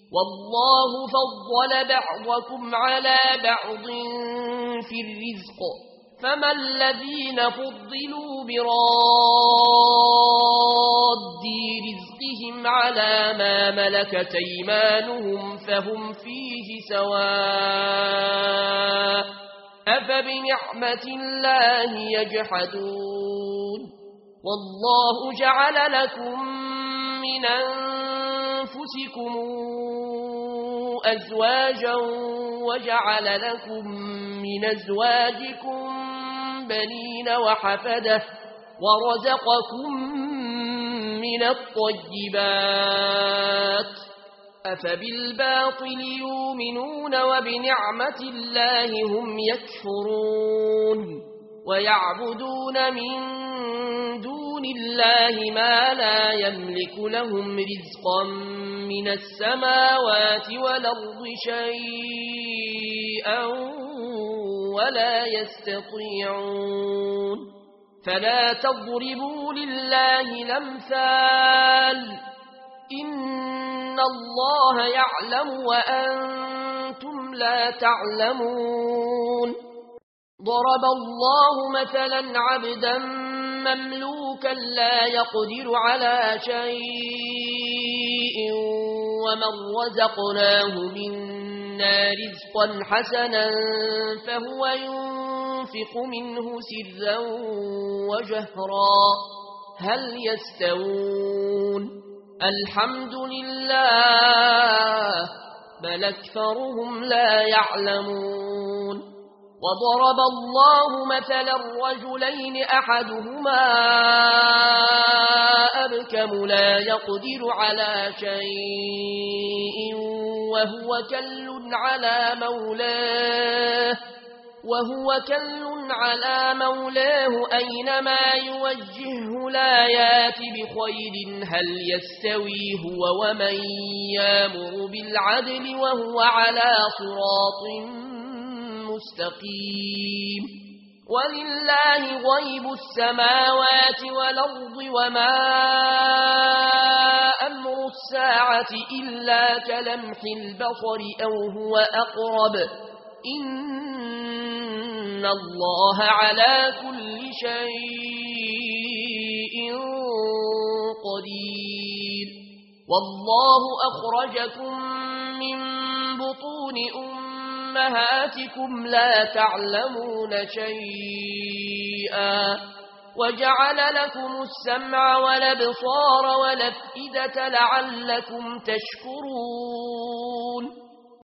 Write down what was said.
والله فضل بعضكم على بعض في الرزق فما الذين فضلوا براد رزقهم على ما ملكت أيمانهم فهم فيه سواء أفبنعمة الله يجحدون والله جعل لكم من أنفسكم أزواجا وجعل لكم من أزواجكم بنين وحفدة ورزقكم من الطيبات أفبالباطل يؤمنون وبنعمة الله هم يكفرون ويعبدون من دون الله ما لا يملك لهم رزقا من السماوات والأرض شيئا ولا يستطيعون فلا تضربوا لله الأمثال إن الله يعلم وأنتم لا تعلمون ضرب الله مثلا عبدا مملوكا لا يقدر على شيء ومن رزقناه منا رزقا حسنا فهو ينفق منه سرا وجهرا هل يستوون الحمد لله بل أكثرهم لا يعلمون وضرب الله مثلا الرجلين أحدهما أبكم لا يقدر على شيء وهو كل على مولاه أينما يوجهه لا يات بخير هل يستوي هو ومن يامر بالعدل وهو على صراط مستقيم ولله غيب السماوات والأرض وما أمر الساعة إلا كلمح البصر أو هو أقرب إن الله على كل شيء قدير والله أخرجكم من بطون أمهاتكم لا تعلمون شيئا وجعل لكم السمع والأبصار والأفئدة لعلكم تشكرون